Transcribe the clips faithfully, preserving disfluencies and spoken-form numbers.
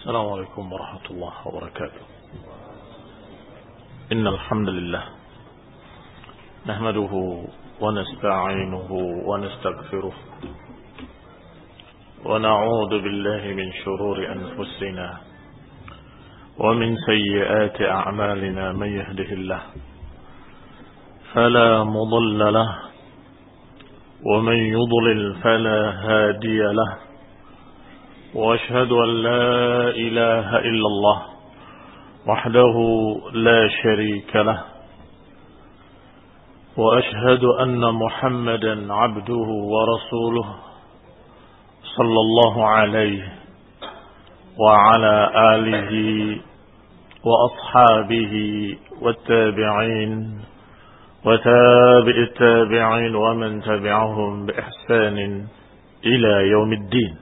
السلام عليكم ورحمة الله وبركاته. إن الحمد لله نحمده ونستعينه ونستغفره ونعوذ بالله من شرور أنفسنا ومن سيئات أعمالنا. من يهده الله فلا مضل له ومن يضلل فلا هادي له، وأشهد أن لا إله إلا الله وحده لا شريك له، وأشهد أن محمدا عبده ورسوله صلى الله عليه وعلى آله وأصحابه والتابعين وتابع التابعين ومن تبعهم بإحسان إلى يوم الدين.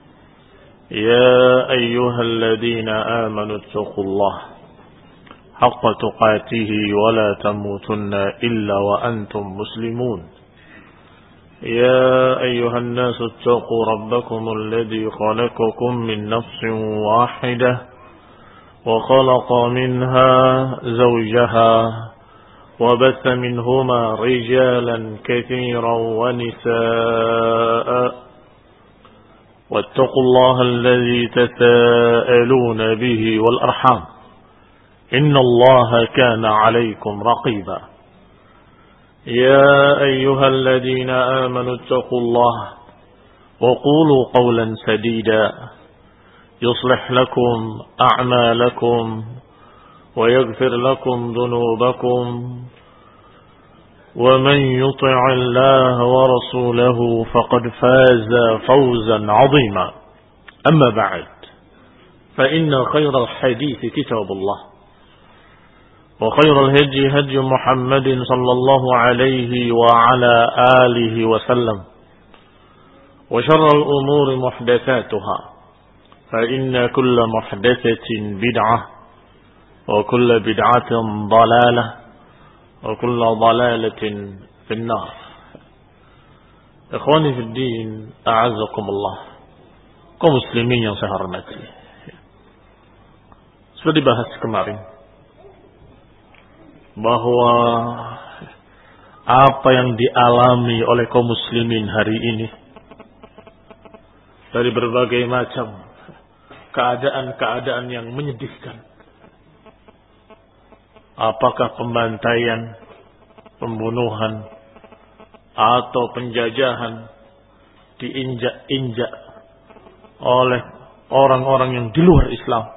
يا أيها الذين آمنوا اتقوا الله حق تقاته ولا تموتن إلا وأنتم مسلمون. يا أيها الناس اتقوا ربكم الذي خلقكم من نفس واحدة وخلق منها زوجها وبث منهما رجالا كثيرا ونساء، واتقوا الله الذي تساءلون به والأرحام إن الله كان عليكم رقيبا. يا أيها الذين آمنوا اتقوا الله وقولوا قولا سديدا يصلح لكم أعمالكم ويغفر لكم ذنوبكم، ومن يطع الله ورسوله فقد فاز فوزا عظيما. أما بعد، فإن خير الحديث كتاب الله، وخير الهدي هدي محمد صلى الله عليه وعلى آله وسلم، وشر الأمور محدثاتها، فإن كل محدثة بدعة وكل بدعة ضلالة وكل ضلالة في النار. Ikhwani fi din, a'azzakumullah, kaum muslimin yang saya hormati. Sudah dibahas kemarin bahwa apa yang dialami oleh kaum muslimin hari ini dari berbagai macam keadaan-keadaan yang menyedihkan, apakah pembantaian, pembunuhan, atau penjajahan, diinjak-injak oleh orang-orang yang di luar Islam.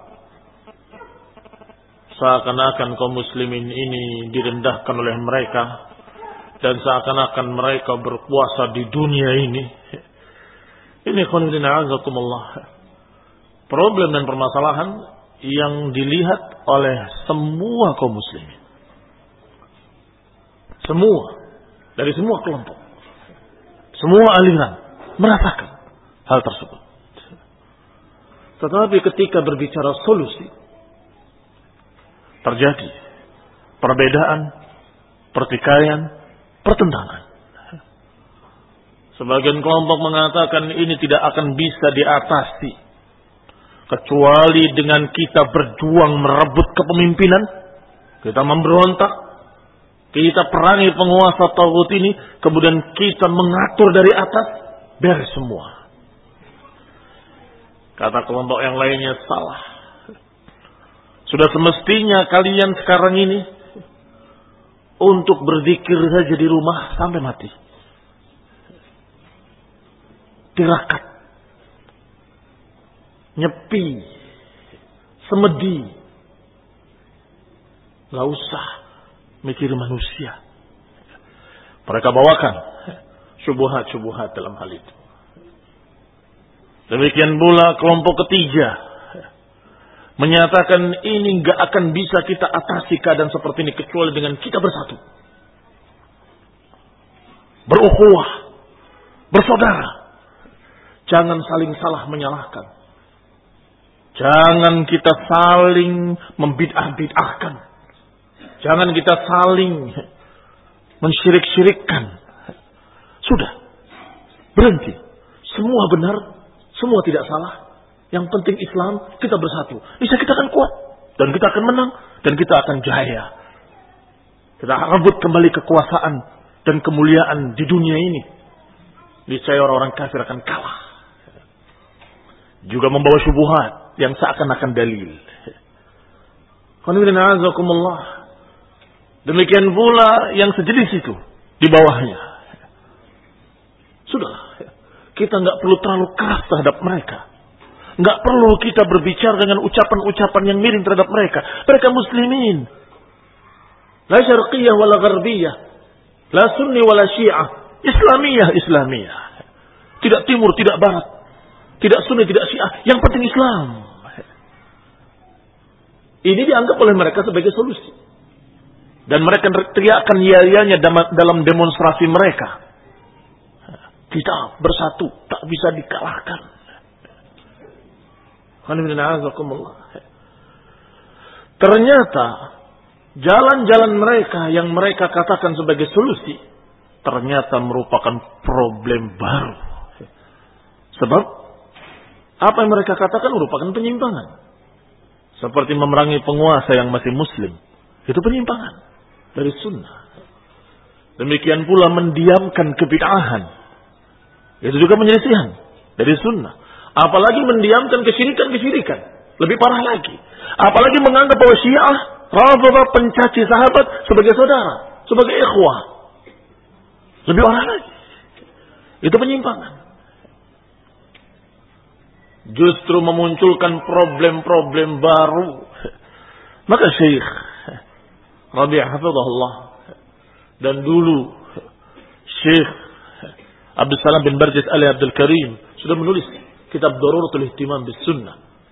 Seakan-akan kaum muslimin ini direndahkan oleh mereka, dan seakan-akan mereka berkuasa di dunia ini. Ini khonidin a'azakumullah, problem dan permasalahan yang dilihat oleh semua kaum muslimin, semua, dari semua kelompok, semua aliran merasakan hal tersebut. Tetapi ketika berbicara solusi, terjadi perbedaan, pertikaian, pertentangan. Sebagian kelompok mengatakan ini tidak akan bisa diatasi kecuali dengan kita berjuang merebut kepemimpinan, kita memberontak, kita perangi penguasa taghut ini, kemudian kita mengatur dari atas, beres semua. Kata kelompok yang lainnya, salah. Sudah semestinya kalian sekarang ini untuk berzikir saja di rumah sampai mati. Tirakat, nyepi, semedi, gak usah mikir manusia. Mereka bawakan syubhat-syubhat dalam hal itu. Demikian pula kelompok ketiga menyatakan ini gak akan bisa kita atasi keadaan seperti ini kecuali dengan kita bersatu, berukhuwah, bersaudara. Jangan saling salah menyalahkan. Jangan kita saling membid'ah-bid'ahkan. Jangan kita saling mensyirik-syirikkan. Sudah, berhenti. Semua benar, semua tidak salah. Yang penting Islam, kita bersatu. Bisa kita akan kuat. Dan kita akan menang. Dan kita akan jaya. Kita rebut kembali kekuasaan dan kemuliaan di dunia ini. Niscaya orang-orang kafir akan kalah. Juga membawa syubhat yang seakan-akan dalil. Demikian pula yang sejenis itu di bawahnya. Sudahlah. Kita nggak perlu terlalu keras terhadap mereka. Nggak perlu kita berbicara dengan ucapan-ucapan yang miring terhadap mereka. Mereka muslimin. La syarqiyah wala gharbiyah. La sunni wala syiah. Islamiyah, Islamiyah. Tidak timur, tidak barat. Tidak sunni, tidak syiah. Yang penting Islam. Ini dianggap oleh mereka sebagai solusi. Dan mereka teriakkan ya-yanya dalam demonstrasi mereka. Kita bersatu, tak bisa dikalahkan. Ternyata jalan-jalan mereka yang mereka katakan sebagai solusi ternyata merupakan problem baru. Sebab apa yang mereka katakan merupakan penyimpangan. Seperti memerangi penguasa yang masih muslim. Itu penyimpangan dari sunnah. Demikian pula mendiamkan kebid'ahan. Itu juga penyelisihan dari sunnah. Apalagi mendiamkan kesyirikan-kesyirikan. Lebih parah lagi. Apalagi menganggap bahwa Syiah, Rafidhah, pencaci sahabat sebagai saudara, sebagai ikhwah. Lebih parah lagi. Itu penyimpangan. Justru memunculkan problem-problem baru. Maka Syekh Rabi' hafizahullah dan dulu Syekh Abdul Salam bin Barjis Ali Abdul Karim sudah menulis kitab Daruratul Ihtimam bis Sunnah.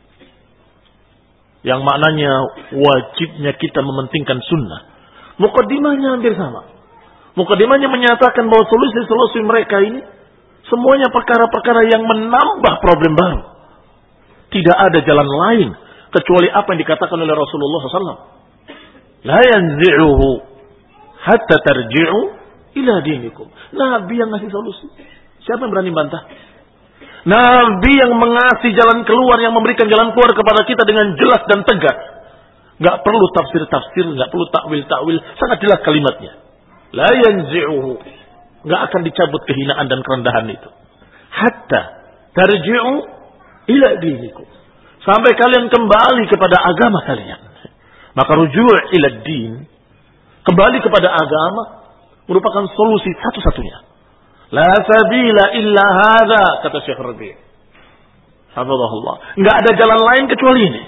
Yang maknanya wajibnya kita mementingkan sunnah. Mukaddimahnya hampir sama. Mukaddimahnya menyatakan bahwa solusi-solusi mereka ini semuanya perkara-perkara yang menambah problem baru. Tidak ada jalan lain kecuali apa yang dikatakan oleh Rasulullah shallallahu alaihi wasallam. La yanzi'uhu hatta tarji'u ila dinikum. Nabi yang ngasih solusi. Siapa yang berani bantah? Nabi yang mengasih jalan keluar, yang memberikan jalan keluar kepada kita dengan jelas dan tegas. Gak perlu tafsir-tafsir, gak perlu takwil-takwil. Sangat jelas kalimatnya. La yanzi'uhu. Gak akan dicabut kehinaan dan kerendahan itu. Hatta tarji'u ila dinikum. Sampai kalian kembali kepada agama kalian. Maka ruju' ila din, kembali kepada agama, merupakan solusi satu-satunya. La sabila illa hadha, kata Syekh Rabi'. Hafizahullah. Enggak ada jalan lain kecuali ini.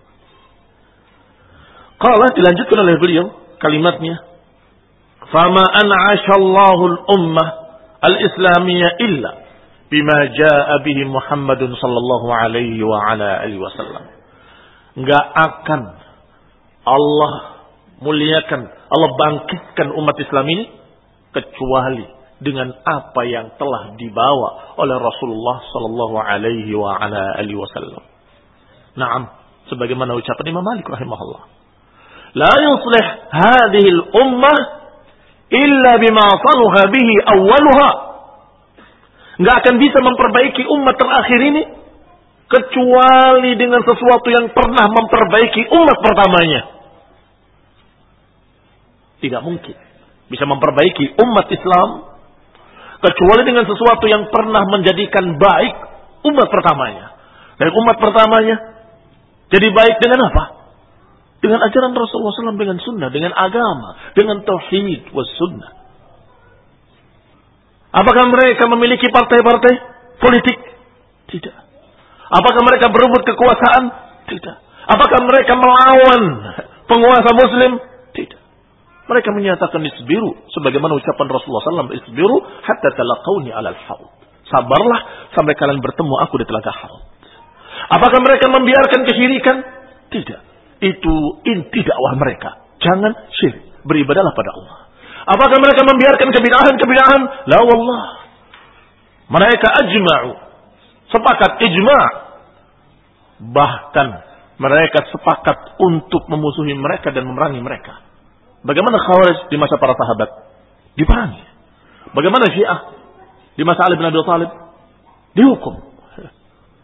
Qala, dilanjutkan oleh beliau kalimatnya. Fama an'ashallahu al-ummah al-islamiyya illa bima jaa bihi Muhammadun sallallahu alaihi wa ala alihi wasallam. Enggak akan Allah muliakan, Allah bangkitkan umat Islam ini kecuali dengan apa yang telah dibawa oleh Rasulullah sallallahu alaihi wa ala alihi wasallam. Naam, sebagaimana ucapan Imam Malik rahimahullah. La yuslih hadhihi al-ummah illa bima saluha bihi awwaluha. Enggak akan bisa memperbaiki umat terakhir ini kecuali dengan sesuatu yang pernah memperbaiki umat pertamanya. Tidak mungkin bisa memperbaiki umat Islam kecuali dengan sesuatu yang pernah menjadikan baik umat pertamanya. Dan umat pertamanya jadi baik dengan apa? Dengan ajaran Rasulullah shallallahu alaihi wasallam, dengan sunnah, dengan agama, dengan tauhid was sunnah. Apakah mereka memiliki partai-partai politik? Tidak. Apakah mereka berebut kekuasaan? Tidak. Apakah mereka melawan penguasa muslim? Tidak. Mereka menyatakan isbiru, sebagaimana ucapan Rasulullah shallallahu alaihi wasallam, isbiru hatta talaqawni alal haud. Sabarlah sampai kalian bertemu aku di telaga haud. Apakah mereka membiarkan kesyirikan? Tidak. Itu inti dakwah mereka. Jangan syirik, beribadahlah pada Allah. Apakah mereka membiarkan kebid'ahan-kebid'ahan? La wallah. Mereka ajma'u, sepakat ijma'. Bahkan mereka sepakat untuk memusuhi mereka dan memerangi mereka. Bagaimana Khawarij di masa para sahabat? Diperangi. Bagaimana Syiah di masa Ali bin Abi Thalib? Dihukum.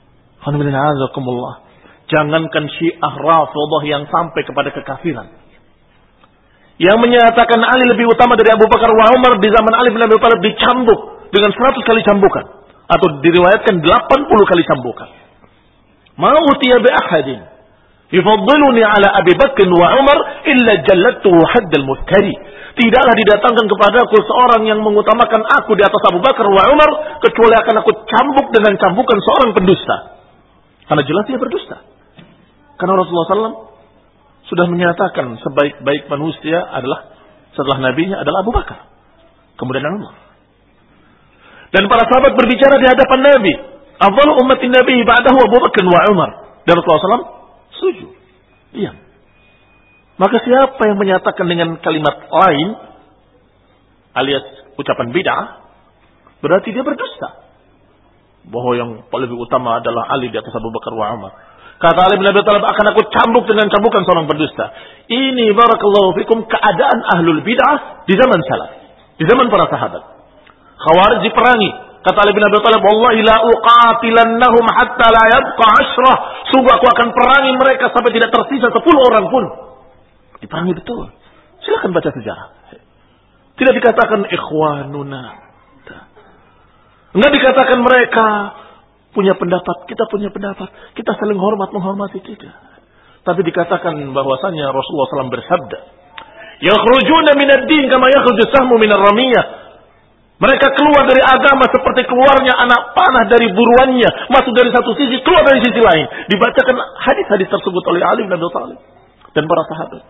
Jangankan Syiah Rafidhah yang sampai kepada kekafiran, yang menyatakan Ali lebih utama dari Abu Bakar wa Umar di zaman Ali bin Abi Thalib dicambuk dengan seratus kali cambukan, atau diriwayatkan delapan puluh kali cambukan. Ma utiya bi ahadin yufaddiluni ala Abi Bakr wa Umar illa jallattuhu haddal muftari. Tidaklah didatangkan kepadaku seorang yang mengutamakan aku di atas Abu Bakar wa Umar kecuali akan aku cambuk dengan cambukan seorang pendusta. Karena jelas dia berdusta. Karena Rasulullah shallallahu alaihi wasallam sudah menyatakan sebaik-baik manusia adalah setelah nabinya adalah Abu Bakar, kemudian Umar. Dan para sahabat berbicara di hadapan Nabi, afdalu ummatin Nabi ba'dahu Abu Bakar wa Umar. Dan Rasulullah shallallahu alaihi wasallam setuju. Diam. Maka siapa yang menyatakan dengan kalimat lain alias ucapan bid'ah, berarti dia berdusta. Bahwa yang paling utama adalah Ali di atas Abu Bakar wa Umar. Kata Ali bin Abi Thalib, akan aku cambuk dengan cambukan seorang berdusta. Ini barakallahu fikum keadaan ahlul bid'ah di zaman salaf, di zaman para sahabat. Khawarij diperangi. Kata Ali bin Abi Thalib, wallahi la uqatilannahum hatta la yabqa ashrah. Sungguh aku akan perangi mereka sampai tidak tersisa sepuluh orang pun. Diperangi betul. Silakan baca sejarah. Tidak dikatakan ikhwanuna. Enggak dikatakan mereka punya pendapat, kita punya pendapat, kita saling hormat menghormati, tidak. Tapi dikatakan bahwasanya Rasulullah shallallahu alaihi wasallam bersabda, yakhrujuna minad din kama yakhruju sahmu minar ramiyah. Mereka keluar dari agama seperti keluarnya anak panah dari buruannya, masuk dari satu sisi, keluar dari sisi lain. Dibacakan hadis-hadis tersebut oleh Ali bin Abi Thalib dan para sahabat.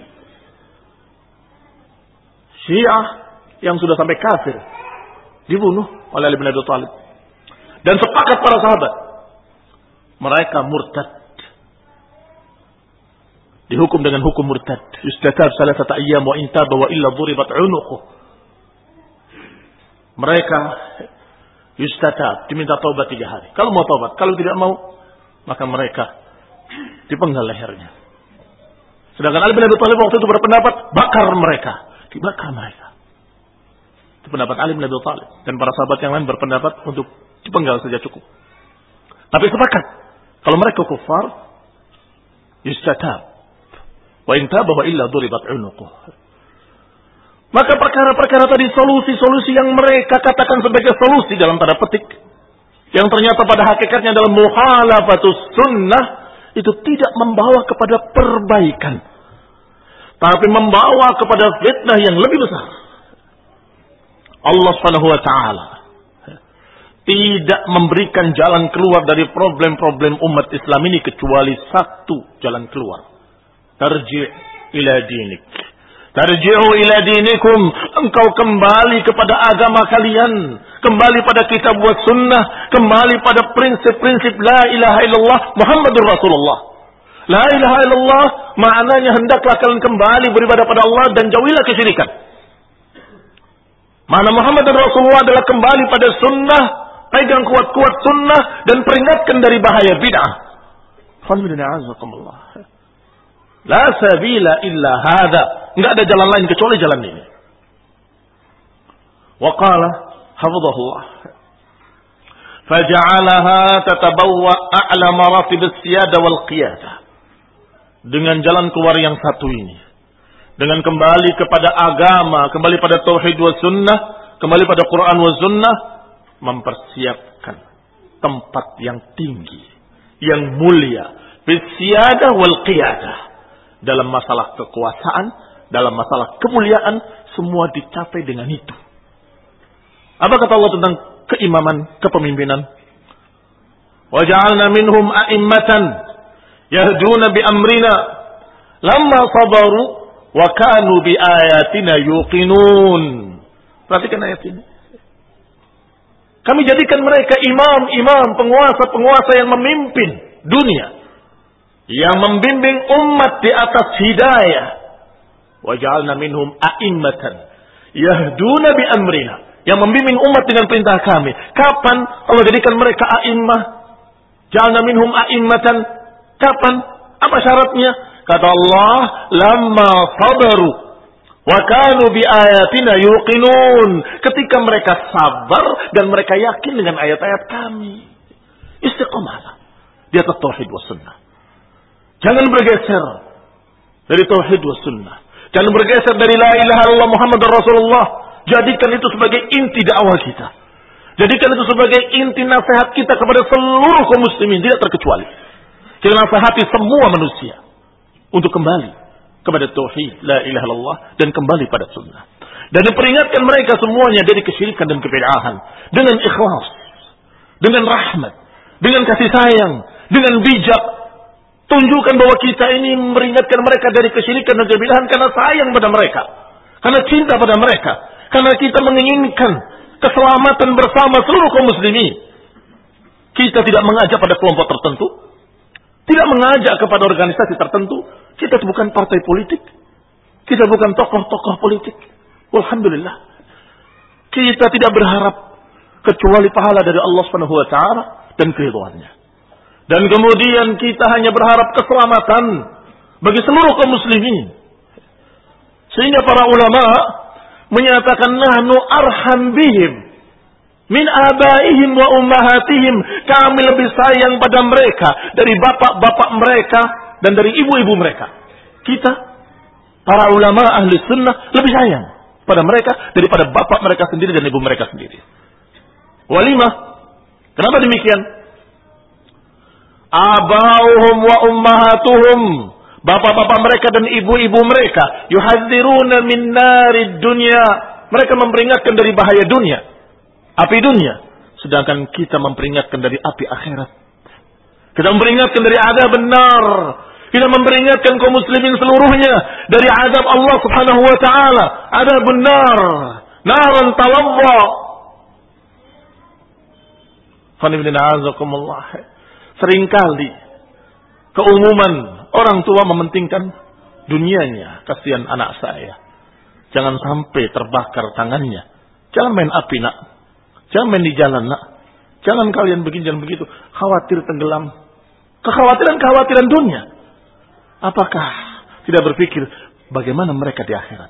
Syiah yang sudah sampai kafir dibunuh oleh Ali bin Abi Thalib. Dan sepakat para sahabat, mereka murtad. Dihukum dengan hukum murtad. Yustatab salasata ayyam wa intaba wa illa duribat unuquh. Mereka yustatab, diminta taubat tiga hari. Kalau mau taubat, kalau tidak mau, maka mereka dipenggal lehernya. Sedangkan Ali bin Abi Thalib waktu itu berpendapat bakar mereka, dibakar mereka. Itu pendapat Ali bin Abi Thalib, dan para sahabat yang lain berpendapat untuk dipenggal saja cukup. Tapi sepakat kalau mereka kufar, yustatab wa in taba wa illa duribat unuquh. Maka perkara-perkara tadi, solusi-solusi yang mereka katakan sebagai solusi dalam tanda petik, yang ternyata pada hakikatnya adalah mukhalafatus sunnah, itu tidak membawa kepada perbaikan, tapi membawa kepada fitnah yang lebih besar. Allah Subhanahu wa taala tidak memberikan jalan keluar dari problem-problem umat Islam ini kecuali satu jalan keluar. Tarji' ila dinik. Tarji'u ila dinikum. Engkau kembali kepada agama kalian. Kembali pada kitab wa sunnah. Kembali pada prinsip-prinsip la ilaha illallah Muhammadur Rasulullah. La ilaha illallah maknanya hendaklah kalian kembali beribadah pada Allah dan jauhilah kesyirikan. Makna Muhammadur Rasulullah adalah kembali pada sunnah. Pegang kuat-kuat sunnah dan peringatkan dari bahaya bid'ah. La sabila illa hadha. Enggak ada jalan lain kecuali jalan ini. Wa qala hafizahullah, faja'alaha tatabawwa a'la maratib as-siyada wal qiyadah. Dengan jalan keluar yang satu ini, dengan kembali kepada agama, kembali pada tauhid wa sunnah, kembali pada Quran wa sunnah, mempersiapkan tempat yang tinggi, yang mulia, bis-siyadah wal qiyadah. Dalam masalah kekuasaan, dalam masalah kemuliaan, semua dicapai dengan itu. Apa kata Allah tentang keimaman, kepemimpinan? Wa ja'alna minhum a'immatan yahduna bi amrina lamma sabaru wa kanu bi ayatina yuqinun. Perhatikan ayat ini. Kami jadikan mereka imam-imam, penguasa-penguasa yang memimpin dunia, yang membimbing umat di atas hidayah. Wa ja'alna minhum a'immatan yahduna bi amrina, yang membimbing umat dengan perintah kami. Kapan Allah jadikan mereka a'immah? Ja'alna minhum a'immatan. Kapan? Apa syaratnya? Kata Allah, lamma sabaru wa kanu bi ayatina yuqinun. Ketika mereka sabar dan mereka yakin dengan ayat-ayat kami. Istiqomahlah. di atas tauhid was sunnah. Jangan bergeser dari tauhid was sunnah. Jangan bergeser dari la ilaha illallah Muhammadur Rasulullah. Jadikan itu sebagai inti dakwah kita. Jadikan itu sebagai inti nasihat kita kepada seluruh kaum muslimin, tidak terkecuali. Kita nasihati semua manusia untuk kembali kepada tauhid la ilaha illallah dan kembali pada sunnah. Dan diperingatkan mereka semuanya dari kesyirikan dan kebid'ahan dengan ikhlas, dengan rahmat, dengan kasih sayang, dengan bijak. Tunjukkan bahwa kita ini meringatkan mereka dari kesyirikan dan kebid'ahan karena sayang pada mereka, karena cinta pada mereka, karena kita menginginkan keselamatan bersama seluruh kaum muslimin. Kita tidak mengajak pada kelompok tertentu, tidak mengajak kepada organisasi tertentu. Kita bukan partai politik, kita bukan tokoh-tokoh politik. Alhamdulillah, kita tidak berharap kecuali pahala dari Allah Subhanahu wa taala dan keridhaannya. Dan kemudian kita hanya berharap keselamatan bagi seluruh kaum muslimin. Sehingga para ulama menyatakan nahnu arham bihim min abaihim wa ummahatihim. Kami lebih sayang pada mereka dari bapak-bapak mereka dan dari ibu-ibu mereka. Kita, para ulama ahli sunnah, lebih sayang pada mereka daripada bapak mereka sendiri dan ibu mereka sendiri. Walimah. Kenapa demikian? Abauhum wa ummahatuhum, bapak-bapak mereka dan ibu-ibu mereka, yuhadziruna min narid dunya, mereka memperingatkan dari bahaya dunia, api dunia, sedangkan kita memperingatkan dari api akhirat. Kita memperingatkan dari azab benar, kita memperingatkan kaum muslimin seluruhnya dari azab Allah Subhanahu wa taala, azab benar, naran talawwa. Fanibina azakumullah. Seringkali keumuman orang tua mementingkan dunianya. Kasihan anak saya, jangan sampai terbakar tangannya. Jangan main api nak, jangan main di jalan nak, jangan kalian begini jangan begitu. Khawatir tenggelam. Kekhawatiran-kekhawatiran dunia. Apakah tidak berpikir bagaimana mereka di akhirat?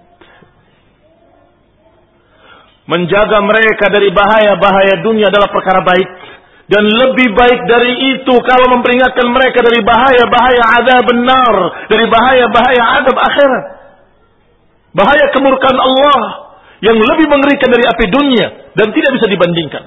Menjaga mereka dari bahaya-bahaya dunia adalah perkara baik. Dan lebih baik dari itu kalau memperingatkan mereka dari bahaya-bahaya azab benar, dari bahaya-bahaya azab akhirat. Bahaya kemurkaan Allah yang lebih mengerikan dari api dunia dan tidak bisa dibandingkan.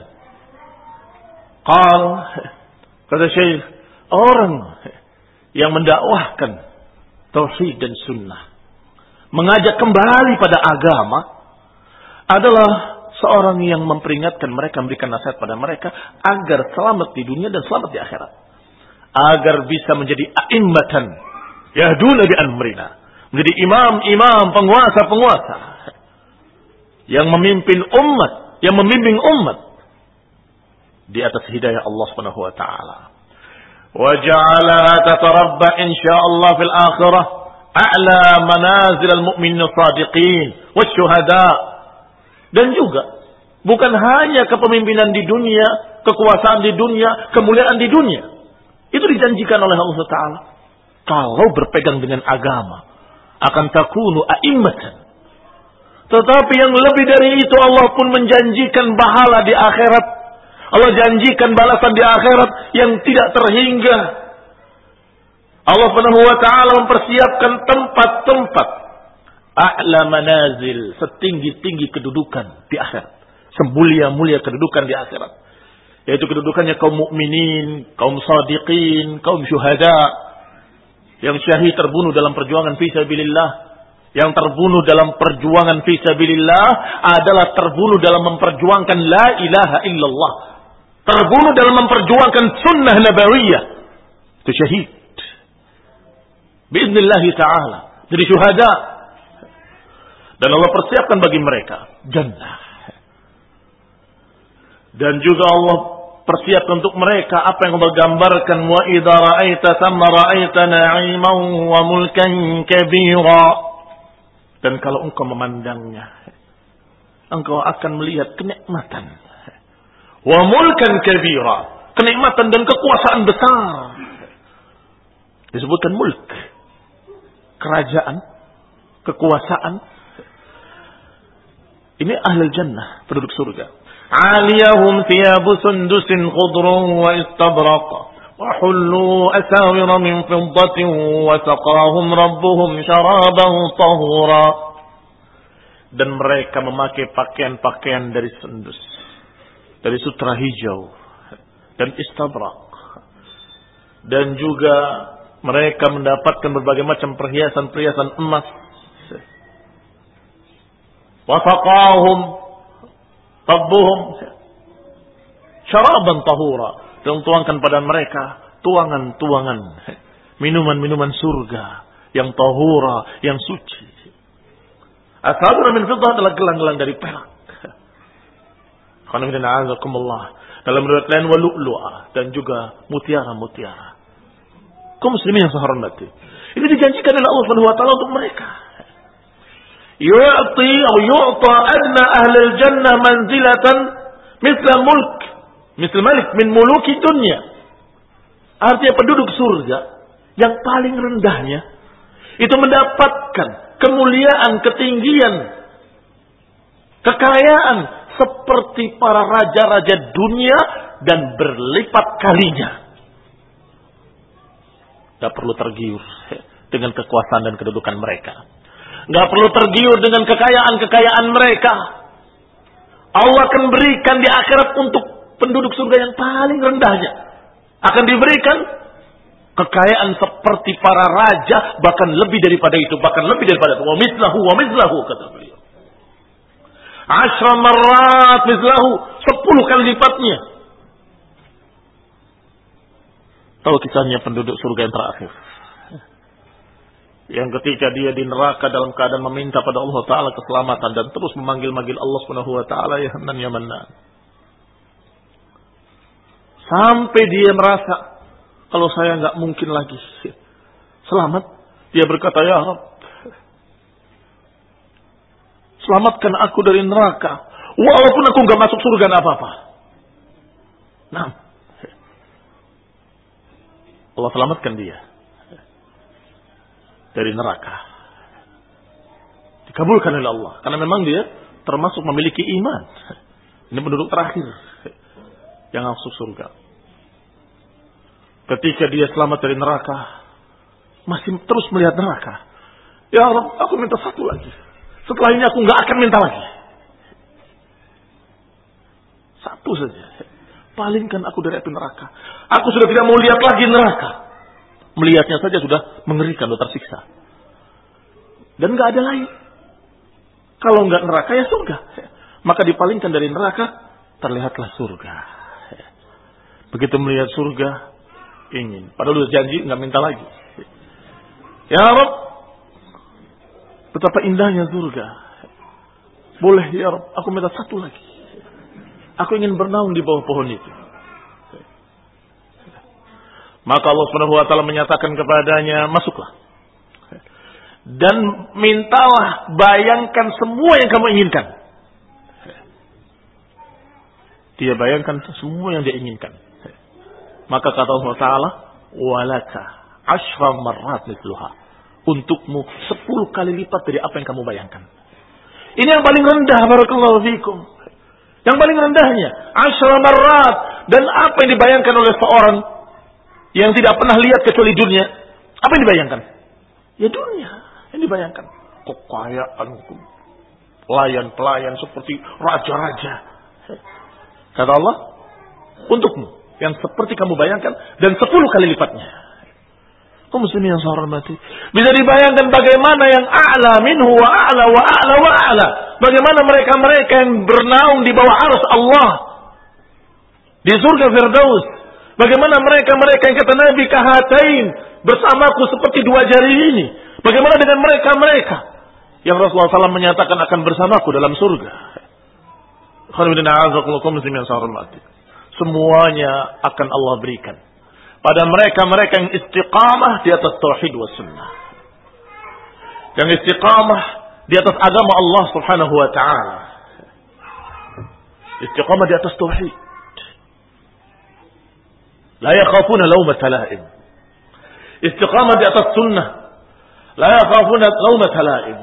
Qal, kata Syekh, orang yang mendakwahkan tauhid dan sunnah, mengajak kembali pada agama, adalah seorang yang memperingatkan mereka, memberikan nasihat pada mereka agar selamat di dunia dan selamat di akhirat. Agar bisa menjadi a'immatan yahduna bi amrina, menjadi imam-imam, penguasa-penguasa yang memimpin umat, yang membimbing umat di atas hidayah Allah Subhanahu wa taala. Wa ja'alaha tatarabba insyaallah fil akhirah a'la manazil al-mu'minin as-sadiqin wasyuhada. Dan juga bukan hanya kepemimpinan di dunia, kekuasaan di dunia, kemuliaan di dunia. Itu dijanjikan oleh Allah Taala. Kalau berpegang dengan agama, akan takunu a'immatan. Tetapi yang lebih dari itu, Allah pun menjanjikan pahala di akhirat. Allah janjikan balasan di akhirat yang tidak terhingga. Allah Subhanahu wa taala mempersiapkan tempat-tempat a'la manazil, setinggi-tinggi kedudukan di akhirat, semulia-mulia kedudukan di akhirat, yaitu kedudukannya kaum mukminin, kaum shadiqin, kaum syuhada, yang syahid terbunuh dalam perjuangan fi sabilillah. Yang terbunuh dalam perjuangan fi sabilillah adalah terbunuh dalam memperjuangkan la ilaha illallah, terbunuh dalam memperjuangkan sunnah nabawiyah, itu syahid biiznillah taala, jadi syuhada. Dan Allah persiapkan bagi mereka jannah. Dan juga Allah persiapkan untuk mereka apa yang Allah gambarkan, wa idza ra'aita thamma ra'aita na'iman wa mulkan kabira. Dan kalau engkau memandangnya, engkau akan melihat kenikmatan. Wa mulkan kabira, kenikmatan dan kekuasaan besar. Disebutkan mulk, kerajaan, kekuasaan. Ini ahlul jannah, penduduk surga. Aliyahum thiyabu sundusin khudrun wa istabraq. وحلوا أساور من فضة وسقاهم ربهم شرابا طهورا. Dan mereka memakai pakaian-pakaian dari sendus, dari sutra hijau dan istabrak. Dan juga mereka mendapatkan berbagai macam perhiasan-perhiasan emas. Wasaqahum rabbuhum syaraban tahura. Dan tuangkan pada mereka tuangan-tuangan minuman-minuman surga yang tahura, yang suci. Ashabul min fiddah adalah gelang-gelang dari perak. Khana min a'azakumullah. Dalam riwayat lain walu'lu'ah dan juga mutiara-mutiara. Kaum muslimin yang saya hormati. Ini dijanjikan oleh Allah Subhanahu wa taala untuk mereka. Yu'ti atau yu'ta adna ahli al-jannah manzilatan mithla mulk, misal malik min muluki dunya. Artinya penduduk surga yang paling rendahnya itu mendapatkan kemuliaan, ketinggian, kekayaan seperti para raja-raja dunia dan berlipat kalinya. Gak perlu tergiur dengan kekuasaan dan kedudukan mereka. Gak perlu tergiur dengan kekayaan-kekayaan mereka. Allah akan berikan di akhirat untuk penduduk surga yang paling rendahnya. Akan diberikan kekayaan seperti para raja, bahkan lebih daripada itu, bahkan lebih daripada itu. Wa mithlahu wa mithlahu, kata beliau. Ashra marrat mithlahu, sepuluh kali lipatnya. Tahu kisahnya penduduk surga yang terakhir, yang ketika dia di neraka dalam keadaan meminta pada Allah Ta'ala keselamatan dan terus memanggil-manggil Allah Subhanahu Wa Ta'ala, ya Hanan ya Mannan. Sampai dia merasa, kalau saya nggak mungkin lagi selamat, dia berkata, ya Rabb, selamatkan aku dari neraka, walaupun aku nggak masuk surga nggak apa-apa. Nah, Allah selamatkan dia dari neraka. Dikabulkan oleh Allah, karena memang dia termasuk memiliki iman. Ini penduduk terakhir yang masuk surga. Ketika dia selamat dari neraka, masih terus melihat neraka. Ya Allah, aku minta satu lagi. Setelah ini aku nggak akan minta lagi. Satu saja. Palingkan aku dari api neraka. Aku sudah tidak mau lihat lagi neraka. Melihatnya saja sudah mengerikan, sudah tersiksa. Dan nggak ada lain. Kalau nggak neraka ya surga. Maka dipalingkan dari neraka, terlihatlah surga. Begitu melihat surga, ingin. Padahal sudah janji nggak minta lagi. Ya Rabb, betapa indahnya surga. Boleh ya Rabb, aku minta satu lagi. Aku ingin bernaung di bawah pohon itu. Maka Allah Subhanahu wa taala menyatakan kepadanya, masuklah. Dan mintalah, bayangkan semua yang kamu inginkan. Dia bayangkan semua yang dia inginkan. Maka kata Allah Ta'ala, walaka ashra marrat mithluha. Untukmu sepuluh kali lipat dari apa yang kamu bayangkan. Ini yang paling rendah, barakallahu fikum. Yang paling rendahnya, ashra marrat. Dan apa yang dibayangkan oleh seorang yang tidak pernah lihat kecuali dunia, apa yang dibayangkan? Ya dunia yang dibayangkan. Kekayaan, pelayan-pelayan seperti raja-raja. Kata Allah, untukmu yang seperti kamu bayangkan dan sepuluh kali lipatnya. Kaum muslimin yang saya hormati, bisa dibayangkan bagaimana yang a'la minhu wa a'la wa a'la wa a'la. Bagaimana mereka-mereka yang bernaung di bawah arsy Allah di surga Firdaus. Bagaimana mereka-mereka yang kata Nabi, kahatain, bersamaku seperti dua jari ini. Bagaimana dengan mereka-mereka yang Rasulullah shallallahu alaihi wasallam menyatakan akan bersamaku dalam surga. Semuanya akan Allah berikan pada mereka-mereka yang istiqamah di atas tauhid wa sunnah, yang istiqamah di atas agama Allah Subhanahu wa taala, istiqamah di atas tauhid, la yakhafuna lawmata la'im, istiqamah di atas sunnah, la yakhafuna lawmata la'im.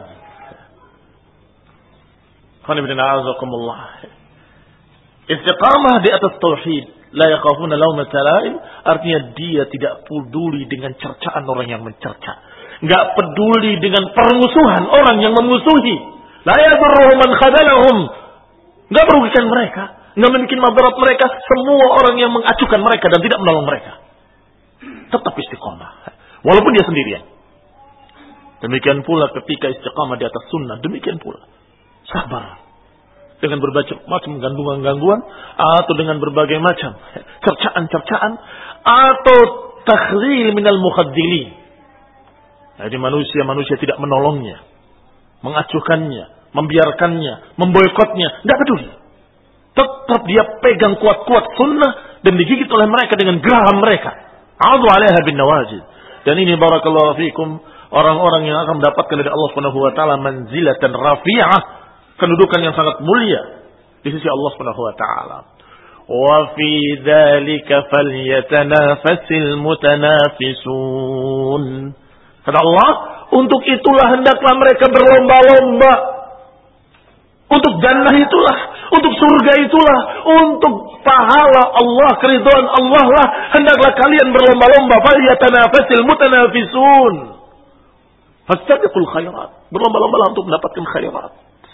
Khana bin a'azakumullah, istiqamah di atas tauhid La yakhafuna laumata laim, artinya dia tidak peduli dengan cercaan orang yang mencerca. Enggak peduli dengan permusuhan orang yang memusuhi. La yadurruhum man khadalahum. Enggak merugikan mereka, enggak membuat madarat mereka semua orang yang mengacukan mereka dan tidak menolong mereka. Tetap istiqamah walaupun dia sendirian. Demikian pula ketika istiqamah di atas sunnah, demikian pula sabar dengan berbagai macam gangguan-gangguan atau dengan berbagai macam cercaan-cercaan atau takhlil minal mukhadzilin. Jadi manusia-manusia tidak menolongnya, mengacuhkannya, membiarkannya, memboikotnya, tidak peduli. Tetap dia pegang kuat-kuat sunnah dan digigit oleh mereka dengan geraham mereka. A'udhu 'alaiha bin nawajid. Dan ini barakallahu fikum orang-orang yang akan mendapatkan dari Allah Subhanahu wa taala manzilatan rafi'ah, kedudukan yang sangat mulia di sisi Allah Subhanahu wa taala. Wa fi dzalika falyatanafasil mutanafisun. Kata Allah, untuk itulah hendaklah mereka berlomba-lomba. Untuk jannah itulah, untuk surga itulah, untuk pahala Allah, keridhaan Allah lah, hendaklah kalian berlomba-lomba. Falyatanafasil mutanafisun. Fastabiqul khairat. Berlomba-lomba untuk mendapatkan khairat.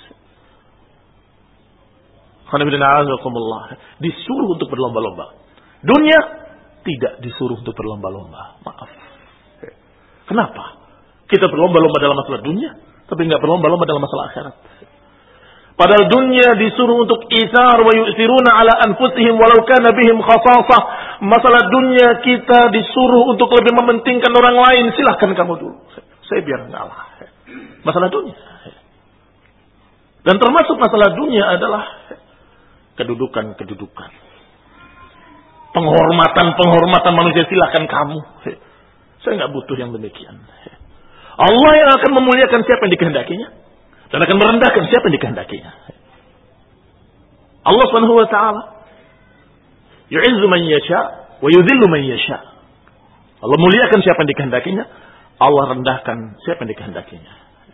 Disuruh untuk berlomba-lomba. Dunia tidak disuruh untuk berlomba-lomba. Maaf. Kenapa? Kita berlomba-lomba dalam masalah dunia, tapi enggak berlomba-lomba dalam masalah akhirat. Padahal dunia disuruh untuk itsar wa yu'thiruna ala anfusihim walau kana bihim khasasah. Masalah dunia kita disuruh untuk lebih mementingkan orang lain. Silahkan kamu dulu. Saya biar ngalah. Masalah dunia. Dan termasuk masalah dunia adalah kedudukan-kedudukan. Penghormatan-penghormatan manusia, silahkan kamu. Saya nggak butuh yang demikian. Allah yang akan memuliakan siapa yang dikehendakinya dan akan merendahkan siapa yang dikehendakinya. Allah Subhanahu wa taala yu'izzu man yasha wa yudhillu man yasha. Allah muliakan siapa yang dikehendakinya, Allah rendahkan siapa yang dikehendakinya.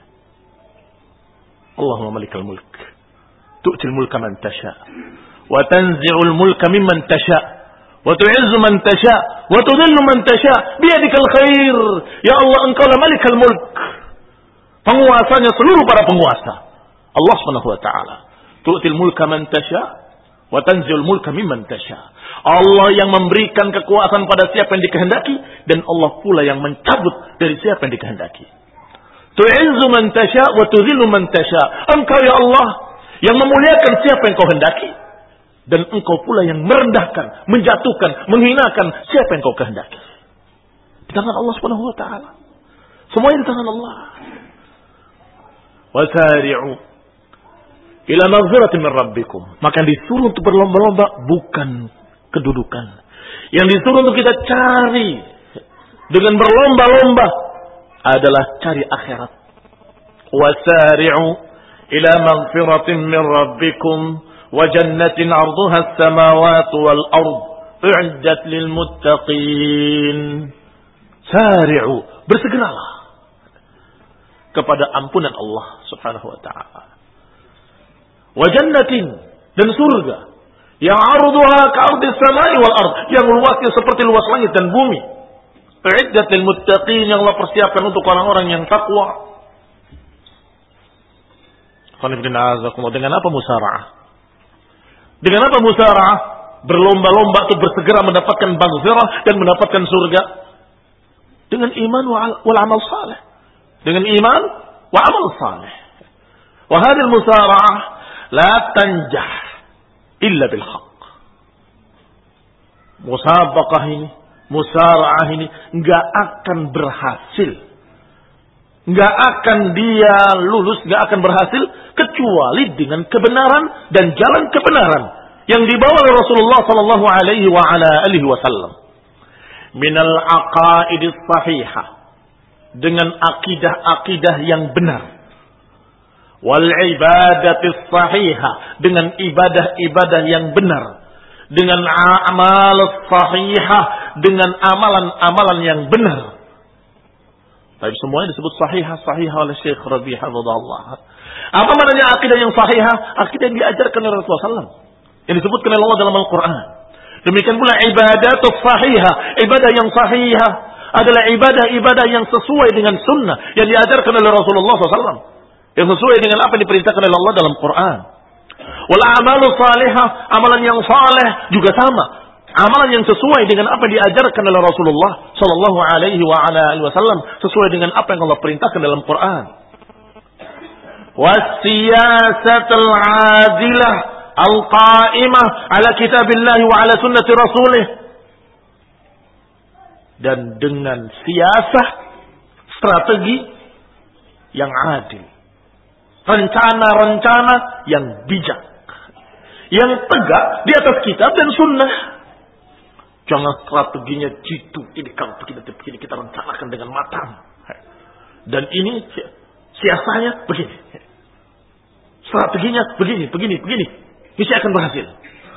Allahumma malikal mulk tu'til mulka man tasha wa tanzi'ul mulka mimman tasha wa tu'izzu man tasha wa tudhillu man tasha biyadikal khair. Ya Allah, engkau lah malikal mulk, penguasanya seluruh para penguasa. Allah Subhanahu wa taala. Tu'til mulka man tasha wa tanzi'ul mulka mimman tasha. Allah yang memberikan kekuasaan pada siapa yang dikehendaki dan Allah pula yang mencabut dari siapa yang dikehendaki. Tu'izzu man tasha wa tudhillu man tasha. Engkau ya Allah yang memuliakan siapa yang kau hendaki dan engkau pula yang merendahkan, menjatuhkan, menghinakan siapa yang kau kehendaki. Di tangan Allah Subhanahu wa taala. Semuanya di tangan Allah. Wasari'u ila maghfiratin min rabbikum. Maka disuruh untuk berlomba-lomba bukan kedudukan. Yang disuruh untuk kita cari dengan berlomba-lomba adalah cari akhirat. Wasari'u ila maghfiratin min rabbikum wa jannatin 'arduha as-samawati wal ard u'iddat lil muttaqin. Sari'u, bersegeralah kepada ampunan Allah Subhanahu wa taala. Wa jannatin, dan surga yang 'arduha ka'ardis samai wal ard, yang luasnya seperti luas langit dan bumi. U'iddat lil muttaqin, yang Allah persiapkan untuk orang-orang yang takwa. Dengan apa musara'ah? Dengan apa musara'ah? Berlomba-lomba untuk bersegera mendapatkan maghfirah dan mendapatkan surga. Dengan iman wal amal saleh. Dengan iman wa amal saleh. Wa hadhihi musara'ah la tanjah illa bil haqq. Musabaqah ini, musara'ah ini enggak akan berhasil, nggak akan dia lulus, nggak akan berhasil kecuali dengan kebenaran dan jalan kebenaran yang dibawa oleh Rasulullah sallallahu alaihi wa ala alihi wasallam. Minal aqaidis sahihah, dengan akidah-akidah yang benar. Wal ibadatis sahihah, dengan ibadah-ibadah yang benar. Dengan amal sahihah, dengan amalan-amalan yang benar. Tapi semuanya disebut sahihah, sahihah oleh Syekh Rabi' hafizahullah. Apa maknanya akidah yang sahihah? Akidah yang diajarkan oleh Rasulullah sallallahu alaihi wasallam, yang disebutkan oleh Allah dalam Al-Quran, Demikian pula ibadah sahihah, ibadah yang sahihah adalah ibadah-ibadah yang sesuai dengan sunnah yang diajarkan oleh Rasulullah shallallahu alaihi wasallam, yang sesuai dengan apa yang diperintahkan oleh Allah dalam Quran. Wal a'malu salihah, amalan yang saleh juga sama, amalan yang sesuai dengan apa yang diajarkan oleh Rasulullah sallallahu alaihi wa ala alihi wasallam, sesuai dengan apa yang Allah perintahkan dalam Quran. Wasiyasatul adilah al-qa'imah ala kitabillah wa ala sunnati rasulih. Dan dengan siasah, strategi yang adil, rencana-rencana yang bijak, yang tegak di atas kitab dan sunnah. Jangan strateginya jitu, ini kalau begini, begini kita rencanakan dengan matang, dan ini siasanya begini, strateginya begini, begini, begini, mesti akan berhasil.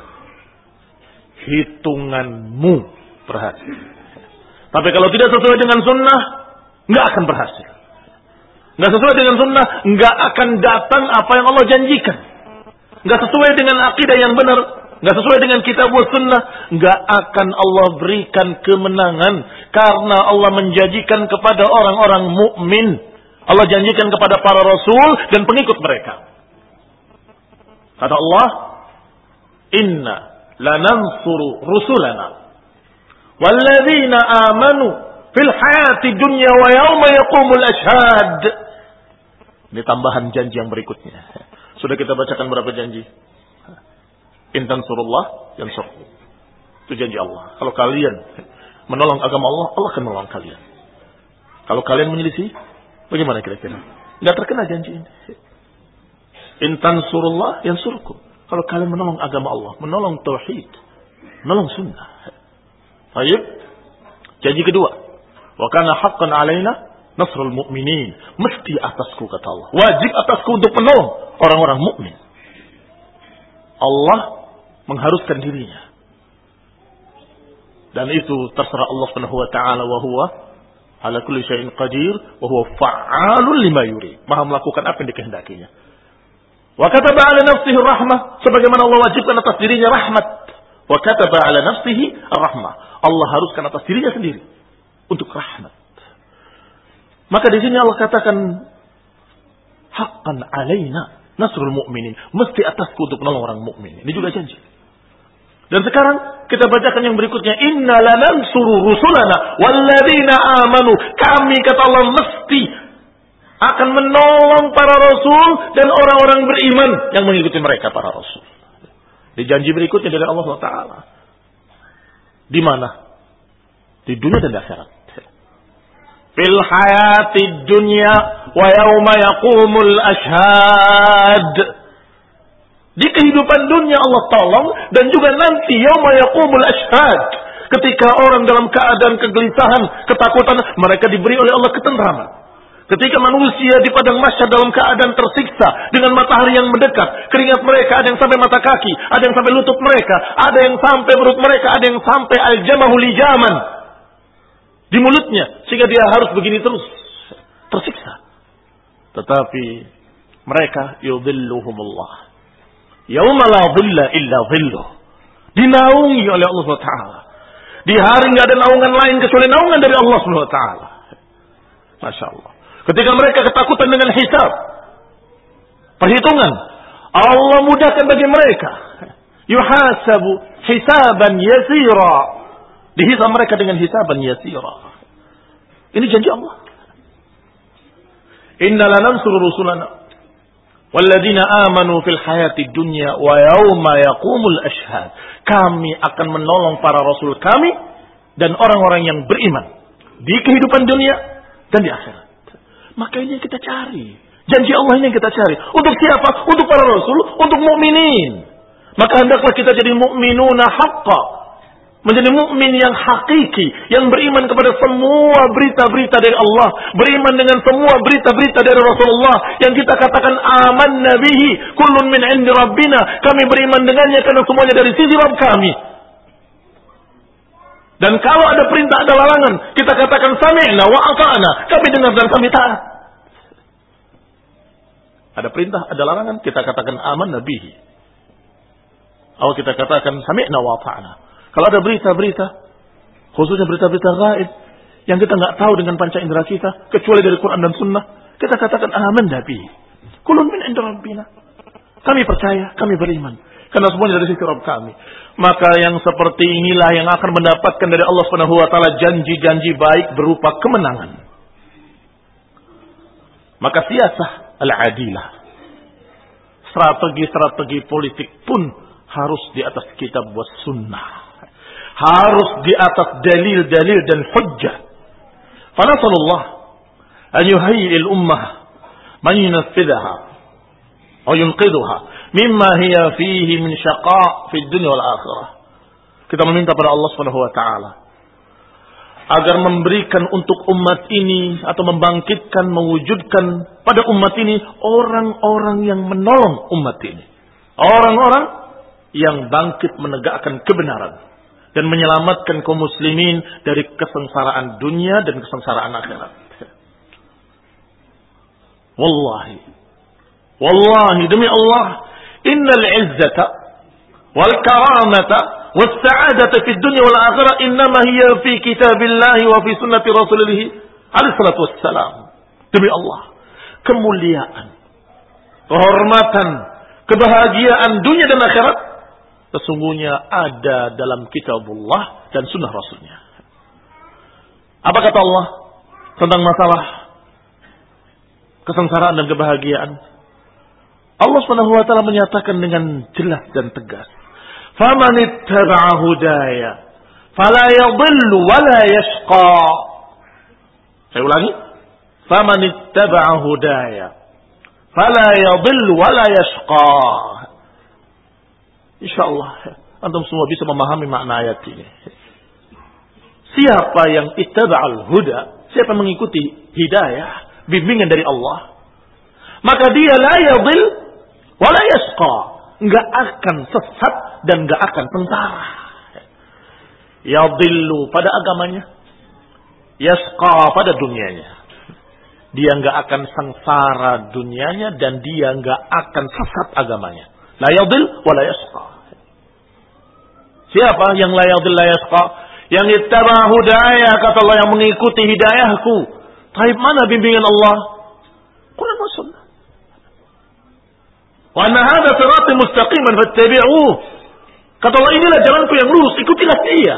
Hitunganmu berhasil. Tapi kalau tidak sesuai dengan sunnah, nggak akan berhasil. Nggak sesuai dengan sunnah, nggak akan datang apa yang Allah janjikan. Nggak sesuai dengan akidah yang benar, nggak sesuai dengan kitab wa sunnah, nggak akan Allah berikan kemenangan. Karena Allah menjanjikan kepada orang-orang mukmin, Allah janjikan kepada para rasul dan pengikut mereka. Kata Allah, Inna lanansuru rusulana walladzina amanu fil hayati dunya wa yawma yaqumul ashhad. Ini tambahan janji yang berikutnya. Sudah kita bacakan berapa janji? In tansurullah yansurkum. Itu janji Allah. Kalau kalian menolong agama Allah, Allah akan menolong kalian. Kalau kalian menyelisih, bagaimana kira-kira? Enggak terkena janji ini. In tansurullah yansurkum. Kalau kalian menolong agama Allah, menolong tauhid, menolong sunnah. Baik. Janji kedua. Wa kana haqqan alaina nasrul mu'minin. Mesti atasku kata Allah. Wajib atasku untuk menolong orang-orang mukmin. Allah mengharuskan dirinya. Dan itu terserah Allah Subhanahu wa taala, wa huwa ala kulli syai'in qadir wa huwa fa'alun lima yurid. Maha melakukan apa yang dikehendakinya. Wa kataba ala nafsihi rahmah, sebagaimana Allah wajibkan atas dirinya rahmat. Wa kataba ala nafsihi rahmah. Allah haruskan atas dirinya sendiri untuk rahmat. Maka di sini Allah katakan haqqan alaina nasrul mu'minin. Mesti atasku untuk menolong orang mukmin. Ini juga janji. Dan sekarang kita bacakan yang berikutnya. Inna lanansuru rusulana walladzina amanu. Kami kata Allah mesti akan menolong para rasul dan orang-orang beriman yang mengikuti mereka para rasul. Di janji berikutnya dari Allah subhanahu wa taala. Di mana? Di dunia dan di akhirat. Fil hayati dunya wa yauma yaqumul ashhad. Di kehidupan dunia Allah tolong, dan juga nanti yauma yaqumul ashhad, ketika orang dalam keadaan kegelisahan, ketakutan, mereka diberi oleh Allah ketentraman. Ketika manusia di padang mahsyar dalam keadaan tersiksa dengan matahari yang mendekat, keringat mereka ada yang sampai mata kaki, ada yang sampai lutut mereka, ada yang sampai perut mereka, ada yang sampai aljamahu lijaman di mulutnya, sehingga dia harus begini terus, tersiksa. Tetapi mereka yudhilluhumullah yauma la dhilla illa dhilluh, dinaungi oleh Allah subhanahu wa taala. Di hari enggak ada naungan lain kecuali naungan dari Allah subhanahu wa taala. Masya Allah. Ketika mereka ketakutan dengan hisab, perhitungan, Allah mudahkan bagi mereka. Yuhasabu hisaban yasira. Dihisab mereka dengan hisaban yasira. Ini janji Allah. Inna lanansuru rusulana walladzina amanu fil hayati dunya wa yauma yaqumul ashhad. Kami akan menolong para rasul kami dan orang-orang yang beriman di kehidupan dunia dan di akhirat. Maka ini yang kita cari. Janji Allah ini yang kita cari. Untuk siapa? Untuk para rasul, untuk mukminin. Maka hendaklah kita jadi mukminuna haqqa. Menjadi mukmin yang hakiki, yang beriman kepada semua berita-berita dari Allah, beriman dengan semua berita-berita dari Rasulullah yang kita katakan amanna bihi kullun min 'indi rabbina. Kami beriman dengannya karena semuanya dari sisi Rabb kami. Dan kalau ada perintah, ada larangan, kita katakan sami'na wa ata'na. Kami dengar dan kami taat. Ada perintah, ada larangan, kita katakan amanna bihi. Atau kita katakan sami'na wa ata'na. Kalau ada berita-berita, khususnya berita-berita gaib, yang kita nggak tahu dengan panca indera kita, kecuali dari Quran dan Sunnah, kita katakan amanna bi. Kulun min inda rabbina. Kami percaya, kami beriman. Karena semuanya dari sisi Rabb kami. Maka yang seperti inilah yang akan mendapatkan dari Allah Subhanahu wa taala janji-janji baik berupa kemenangan. Maka siasah al-adilah, strategi-strategi politik pun harus di atas kitab was sunnah. Harus di atas dalil-dalil dan hujjah. Fanasallallahu an yuhayyi'il ummah man yunafidhaha wa yunqidhuha mimma hiya fihi min syaqa' fi dunya wal akhirah. Kita meminta pada Allah Subhanahu wa taala agar memberikan untuk umat ini atau membangkitkan, mewujudkan pada umat ini orang-orang yang menolong umat ini. Orang-orang yang bangkit menegakkan kebenaran dan menyelamatkan kaum muslimin dari kesengsaraan dunia dan kesengsaraan akhirat. Wallahi, wallahi demi Allah, innal izzata wal karamata والسعادة في الدنيا والآخرة إنما هي في كتاب الله وفي سنة رسوله عليه الصلاة والسلام. Demi Allah, kemuliaan, kehormatan, kebahagiaan dunia dan akhirat sesungguhnya ada dalam kitabullah dan sunnah Rasulnya. Apa kata Allah tentang masalah kesengsaraan dan kebahagiaan? Allah Subhanahu wa taala menyatakan dengan jelas dan tegas, فَمَنِ اتَّبَعَ هُدَايَ فَلَا يَضِلُّ وَلَا يَشْقَى. Saya ulangi. فَمَنِ اتَّبَعَ هُدَايَ فَلَا يَضِلُّ وَلَا يَشْقَى. InsyaAllah antum semua bisa memahami makna ayat ini. Siapa yang ittaba'al huda, siapa yang mengikuti hidayah, bimbingan dari Allah, maka dia la yadhil wala yashqa, enggak akan sesat dan enggak akan sengsara. Yadhillu pada agamanya, yashqa pada dunianya. Dia enggak akan sengsara dunianya dan dia enggak akan sesat agamanya. La yadhil wala yashqa. Siapa yang la yadhil la yashqa? Yang ittaba hudaya, kata Allah, yang mengikuti hidayahku. Taib mana bimbingan Allah? Quran wa sunnah. Wa anna hadha sirati mustaqiman fattabi'uh. Kata Allah, inilah jalanku yang lurus, ikutilah dia.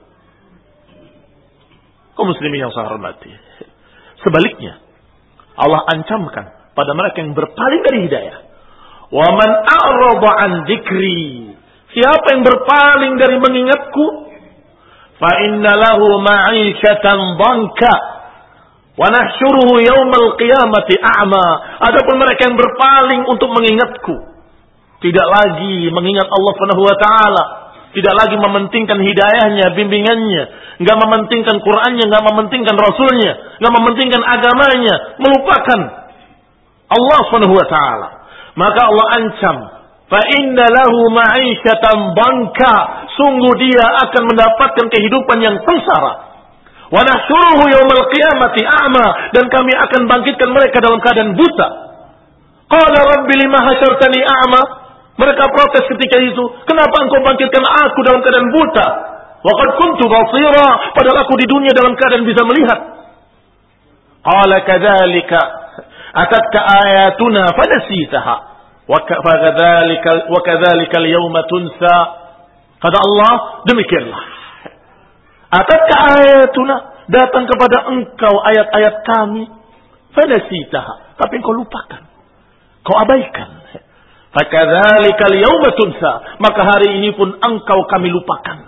Kaum muslimin yang saya hormati. Sebaliknya, Allah ancamkan pada mereka yang berpaling dari hidayah. Wa man a'rada an dzikri. Siapa yang berpaling dari mengingatku, fa inna lahu ma'isyatan dhanka wa nahsyuruhu yaumal qiyamati a'ma. Adapun mereka yang berpaling untuk mengingatku, tidak lagi mengingat Allah Subhanahu wa taala, tidak lagi mementingkan hidayahnya, bimbingannya, enggak mementingkan Qur'annya, enggak mementingkan Rasulnya, enggak mementingkan agamanya, melupakan Allah Subhanahu wa taala, maka Allah ancam, fa inna lahu ma'isyatan dhanka, sungguh dia akan mendapatkan kehidupan yang sengsara. Wa nahsyuruhu yaumal qiyamati a'ma, dan kami akan bangkitkan mereka dalam keadaan buta. Qala rabbi lima hasyartani a'ma. Mereka protes ketika itu, kenapa engkau bangkitkan aku dalam keadaan buta? Wa qad kuntu basira, padahal aku di dunia dalam keadaan bisa melihat. Qala kadzalika atatka ayatuna fanasitaha wa kadzalika wa kadzalika al-yawma tunsa. Kata Allah, demikianlah. Atatka ayatuna, datang kepada engkau ayat-ayat kami, fanasitaha, tapi engkau lupakan, kau abaikan. Fakadzalika al-yawma tunsa, maka hari ini pun engkau kami lupakan.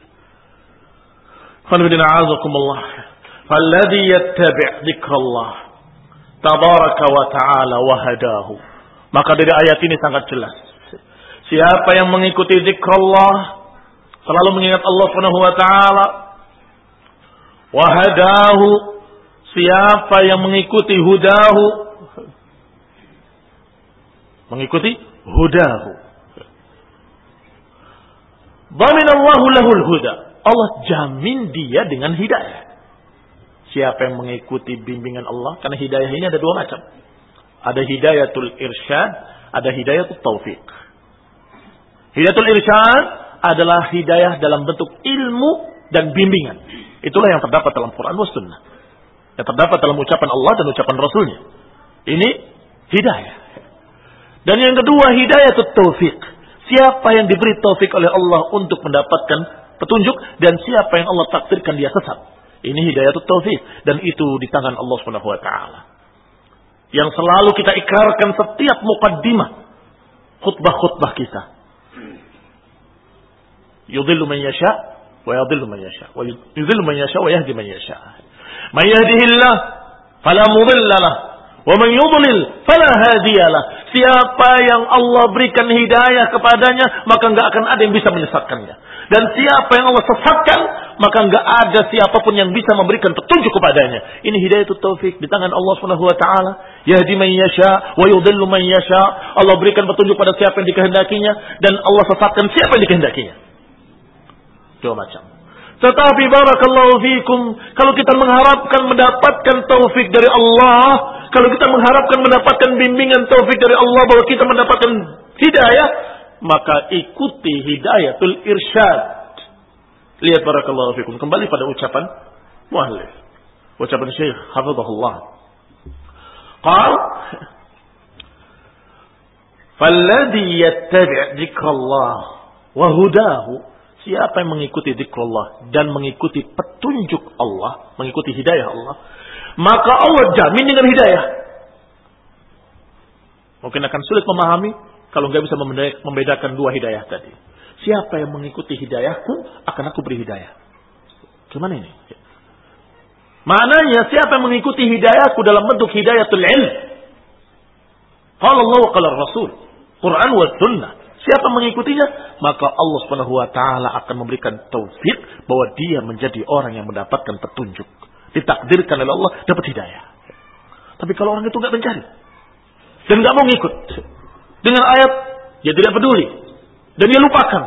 Qanibina a'azakumullah. Falladhi yattabi' dzikrallah tabaraka wa ta'ala wa hadahu. Maka dari ayat ini sangat jelas, siapa yang mengikuti zikrullah, selalu mengingat Allah Subhanahu wa taala, wa hadahu, siapa yang mengikuti hudahu, mengikuti hudahu, dhaminallahu lahul huda, Allah jamin dia dengan hidayah. Siapa yang mengikuti bimbingan Allah, karena hidayah ini ada dua macam. Ada hidayatul irsyad, ada hidayatul taufiq. Hidayatul irsyad adalah hidayah dalam bentuk ilmu dan bimbingan. Itulah yang terdapat dalam Quran dan Sunnah. Yang terdapat dalam ucapan Allah dan ucapan Rasulnya. Ini hidayah. Dan yang kedua, hidayah itu taufik. Siapa yang diberi taufik oleh Allah untuk mendapatkan petunjuk dan siapa yang Allah takdirkan dia sesat. Ini hidayah itu taufik dan itu di tangan Allah Subhanahu wa taala. Yang selalu kita ikrarkan setiap muqaddimah khutbah-khutbah kita. Yudhillu man yasha wa yadhillu man yasha wa yudhillu man yasha wa yahdi man yasha. Man yahdihillah fala mudilla lahu wa man yudlil fala hadiyalah. Siapa yang Allah berikan hidayah kepadanya, maka enggak akan ada yang bisa menyesatkannya. Dan siapa yang Allah sesatkan, maka enggak ada siapapun yang bisa memberikan petunjuk kepadanya. Ini hidayah itu taufik di tangan Allah Subhanahu wa taala. Yahdi man yasha wa yudhillu man yasha. Allah berikan petunjuk pada siapa yang dikehendakinya dan Allah sesatkan siapa yang dikehendakinya. Dua macam. Tetapi barakallahu fikum, kalau kita mengharapkan mendapatkan taufik dari Allah, kalau kita mengharapkan mendapatkan bimbingan taufik dari Allah bahwa kita mendapatkan hidayah, maka ikuti hidayatul irsyad. Lihat barakallahu fikum, kembali pada ucapan muallif, ucapan Syekh hafizahullah. Qal falladhi yattabi' dzikrallah wa hudahu. Siapa yang mengikuti zikrullah dan mengikuti petunjuk Allah, mengikuti hidayah Allah, maka Allah jamin dengan hidayah. Mungkin akan sulit memahami kalau nggak bisa membedakan dua hidayah tadi. Siapa yang mengikuti hidayahku, akan aku beri hidayah. Gimana ini? Maknanya siapa yang mengikuti hidayahku dalam bentuk hidayatul ilm. Qala Allah wa qala Rasul. Quran wa sunnah. Siapa mengikutinya, maka Allah Subhanahu wa taala akan memberikan taufik bahwa dia menjadi orang yang mendapatkan petunjuk. Ditakdirkan oleh Allah dapat hidayah. Tapi kalau orang itu enggak mencari dan enggak mau ngikut dengan ayat, dia tidak peduli dan dia lupakan,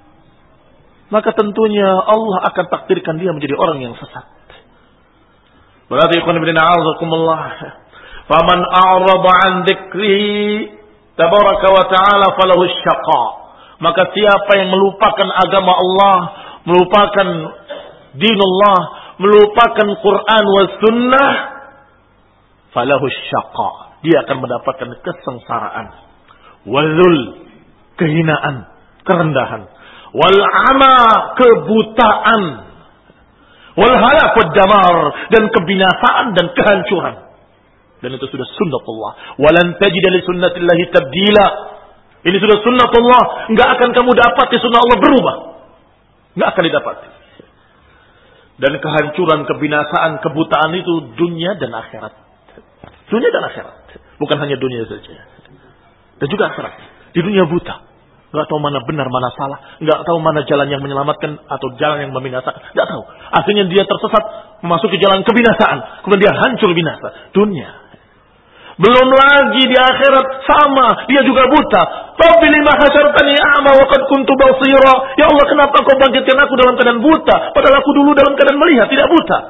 maka tentunya Allah akan takdirkan dia menjadi orang yang sesat. Berarti ikhwan fillah a'azakumullah, faman a'rada 'an dzikri tabaraka wa ta'ala falahu syaqa. Maka siapa yang melupakan agama Allah, melupakan dinullah, melupakan Quran wa sunnah, falahu syaqa. Dia akan mendapatkan kesengsaraan, wazul, kehinaan, kerendahan, wal ama, kebutaan, wal halak wad damar, dan kebinasaan dan kehancuran. Dan itu sudah sunnatullah. Walan tajida li sunnatillahi tabdila. Ini sudah sunnatullah. Enggak akan kamu dapati sunnah Allah berubah. Enggak akan didapati. Dan kehancuran, kebinasaan, kebutaan itu dunia dan akhirat. Dunia dan akhirat. Bukan hanya dunia saja. Dan juga akhirat. Di dunia buta. Enggak tahu mana benar, mana salah. Enggak tahu mana jalan yang menyelamatkan atau jalan yang membinasakan. Enggak tahu. Akhirnya dia tersesat, memasuki jalan kebinasaan. Kemudian dia hancur binasa. Dunia. Belum lagi di akhirat sama, dia juga buta. Rabbi lima hasyartani a'ma wa qad kuntu basira. Ya Allah, kenapa kau bangkitkan aku dalam keadaan buta, padahal aku dulu dalam keadaan melihat, tidak buta.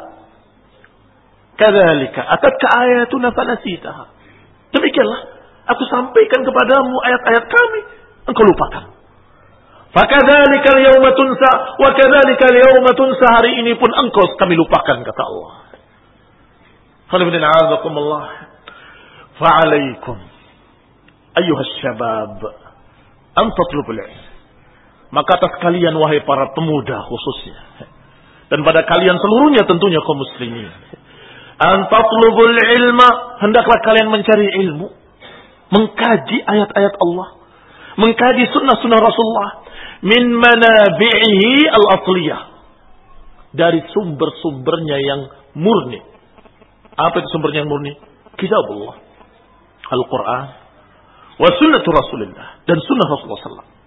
Kadzalika atatka ayatuna fanasitaha. Demikianlah aku sampaikan kepadamu ayat-ayat kami, engkau lupakan. Fakadzalika al-yawma tunsa wa kadzalika al-yawma tunsa. Hari ini pun engkau kami lupakan, kata Allah. Khairuddin a'azakumullah. Fa'alaikum ayyuhas syabab an tatlubul ilm. Maka atas kalian wahai para pemuda khususnya, dan pada kalian seluruhnya tentunya kaum muslimin, an tatlubul ilma, hendaklah kalian mencari ilmu, mengkaji ayat-ayat Allah, mengkaji sunnah-sunnah Rasulullah, min manabi'ihi al-asliyah, dari sumber-sumbernya yang murni. Apa itu sumbernya yang murni? Kitab Allah, Al-Quran, wa sunnatu Rasulullah, dan sunnah Rasulullah sallallahu alaihi wasallam.